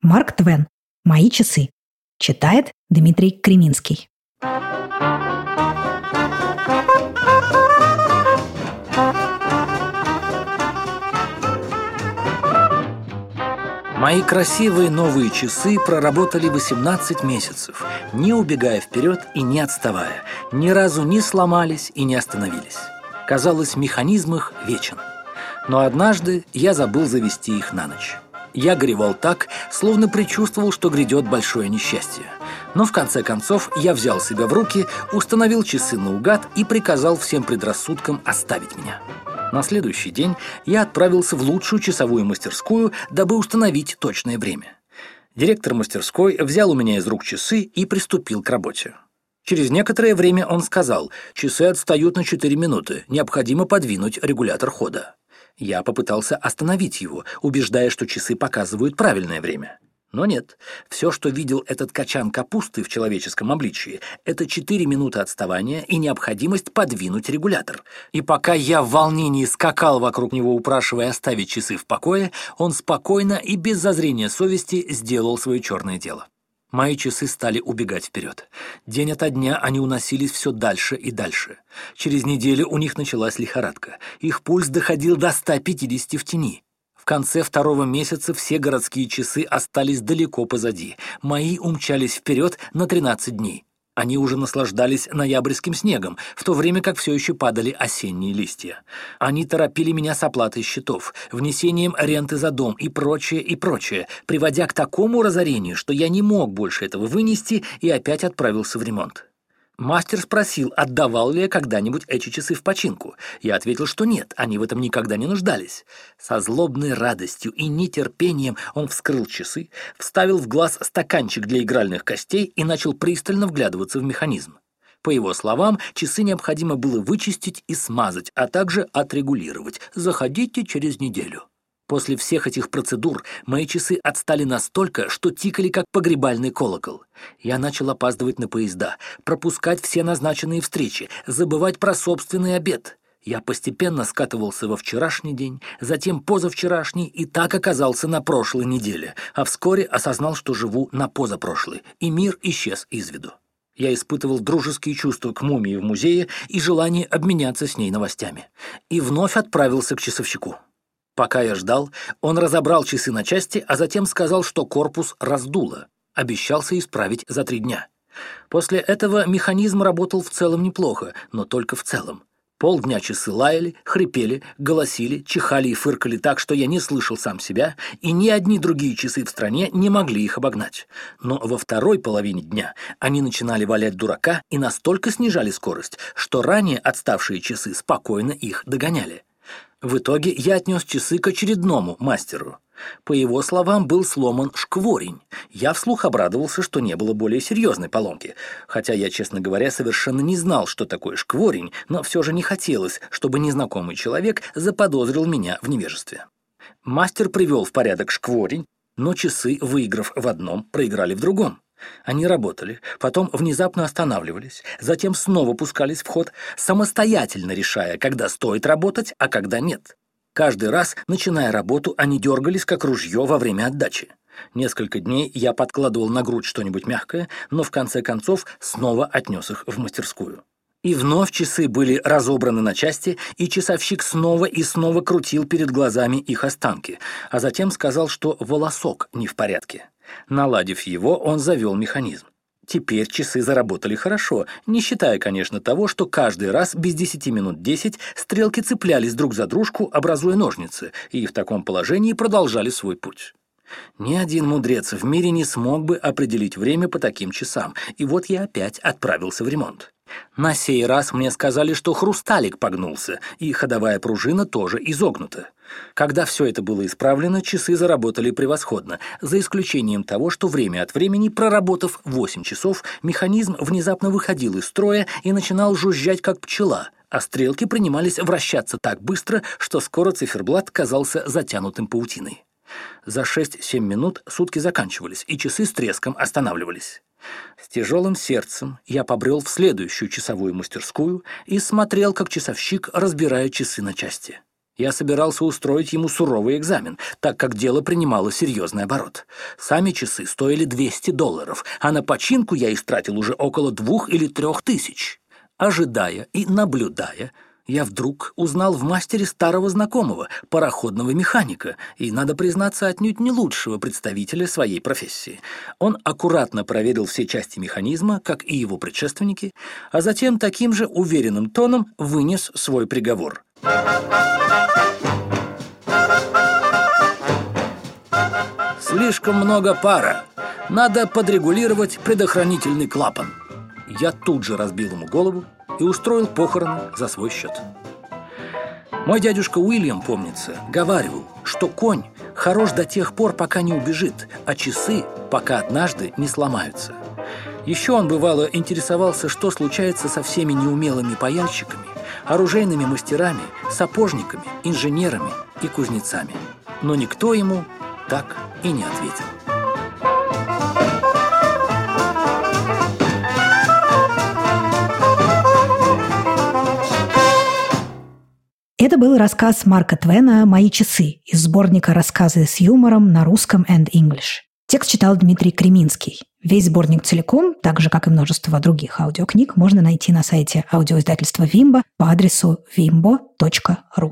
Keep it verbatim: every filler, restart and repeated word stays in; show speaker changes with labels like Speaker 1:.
Speaker 1: Марк Твен. «Мои часы». Читает Дмитрий Креминский.
Speaker 2: Мои красивые новые часы проработали восемнадцать месяцев, не убегая вперед и не отставая, ни разу не сломались и не остановились. Казалось, механизм их вечен. Но однажды я забыл завести их на ночь. Я горевал так, словно предчувствовал, что грядет большое несчастье. Но в конце концов я взял себя в руки, установил часы наугад и приказал всем предрассудкам оставить меня. На следующий день я отправился в лучшую часовую мастерскую, дабы установить точное время. Директор мастерской взял у меня из рук часы и приступил к работе. Через некоторое время он сказал: «Часы отстают на четыре минуты, необходимо подвинуть регулятор хода». Я попытался остановить его, убеждая, что часы показывают правильное время. Но нет, все, что видел этот качан капусты в человеческом обличии, это четыре минуты отставания и необходимость подвинуть регулятор. И пока я в волнении скакал вокруг него, упрашивая оставить часы в покое, он спокойно и без зазрения совести сделал свое черное дело. Мои часы стали убегать вперед. День ото дня они уносились все дальше и дальше. Через неделю у них началась лихорадка. Их пульс доходил до ста пятидесяти в тени. В конце второго месяца все городские часы остались далеко позади. Мои умчались вперед на тринадцать дней. Они уже наслаждались ноябрьским снегом, в то время как все еще падали осенние листья. Они торопили меня с оплатой счетов, внесением ренты за дом и прочее, и прочее, приводя к такому разорению, что я не мог больше этого вынести и опять отправился в ремонт. Мастер спросил, отдавал ли я когда-нибудь эти часы в починку. Я ответил, что нет, они в этом никогда не нуждались. Со злобной радостью и нетерпением он вскрыл часы, вставил в глаз стаканчик для игральных костей и начал пристально вглядываться в механизм. По его словам, часы необходимо было вычистить и смазать, а также отрегулировать. Заходите через неделю. После всех этих процедур мои часы отстали настолько, что тикали как погребальный колокол. Я начал опаздывать на поезда, пропускать все назначенные встречи, забывать про собственный обед. Я постепенно скатывался во вчерашний день, затем позавчерашний и так оказался на прошлой неделе, а вскоре осознал, что живу на позапрошлой, и мир исчез из виду. Я испытывал дружеские чувства к мумии в музее и желание обменяться с ней новостями. И вновь отправился к часовщику. Пока я ждал, он разобрал часы на части, а затем сказал, что корпус раздуло. Обещался исправить за три дня. После этого механизм работал в целом неплохо, но только в целом. Полдня часы лаяли, хрипели, голосили, чихали и фыркали так, что я не слышал сам себя, и ни одни другие часы в стране не могли их обогнать. Но во второй половине дня они начинали валять дурака и настолько снижали скорость, что ранее отставшие часы спокойно их догоняли. В итоге я отнес часы к очередному мастеру. По его словам, был сломан шкворень. Я вслух обрадовался, что не было более серьезной поломки, хотя я, честно говоря, совершенно не знал, что такое шкворень, но все же не хотелось, чтобы незнакомый человек заподозрил меня в невежестве. Мастер привел в порядок шкворень, но часы, выиграв в одном, проиграли в другом. Они работали, потом внезапно останавливались, затем снова пускались в ход, самостоятельно решая, когда стоит работать, а когда нет. Каждый раз, начиная работу, они дергались, как ружье во время отдачи. Несколько дней я подкладывал на грудь что-нибудь мягкое, но в конце концов снова отнес их в мастерскую. И вновь часы были разобраны на части, и часовщик снова и снова крутил перед глазами их останки, а затем сказал, что волосок не в порядке. Наладив его, он завел механизм. Теперь часы заработали хорошо, не считая, конечно, того, что каждый раз без десяти минут десять стрелки цеплялись друг за дружку, образуя ножницы, и в таком положении продолжали свой путь. Ни один мудрец в мире не смог бы определить время по таким часам, и вот я опять отправился в ремонт. На сей раз мне сказали, что хрусталик погнулся, и ходовая пружина тоже изогнута. Когда все это было исправлено, часы заработали превосходно, за исключением того, что время от времени, проработав восемь часов, механизм внезапно выходил из строя и начинал жужжать, как пчела, а стрелки принимались вращаться так быстро, что скоро циферблат казался затянутым паутиной. За шесть-семь минут сутки заканчивались, и часы с треском останавливались. С тяжелым сердцем я побрел в следующую часовую мастерскую и смотрел, как часовщик разбирает часы на части. Я собирался устроить ему суровый экзамен, так как дело принимало серьезный оборот. Сами часы стоили двести долларов, а на починку я истратил уже около двух или трех тысяч. Ожидая и наблюдая, я вдруг узнал в мастере старого знакомого, пароходного механика, и, надо признаться, отнюдь не лучшего представителя своей профессии. Он аккуратно проверил все части механизма, как и его предшественники, а затем таким же уверенным тоном вынес свой приговор. «Слишком много пара. Надо подрегулировать предохранительный клапан». Я тут же разбил ему голову и устроил похороны за свой счет. Мой дядюшка Уильям, помнится, говаривал, что конь хорош до тех пор, пока не убежит, а часы, пока однажды не сломаются. Еще он, бывало, интересовался, что случается со всеми неумелыми паяльщиками, оружейными мастерами, сапожниками, инженерами и кузнецами. Но никто ему так и не ответил.
Speaker 1: Это был рассказ Марка Твена «Мои часы» из сборника «Рассказы с юмором на русском and English». Текст читал Дмитрий Креминский. Весь сборник целиком, так же, как и множество других аудиокниг, можно найти на сайте аудиоиздательства Вимбо по адресу вимбо точка ру.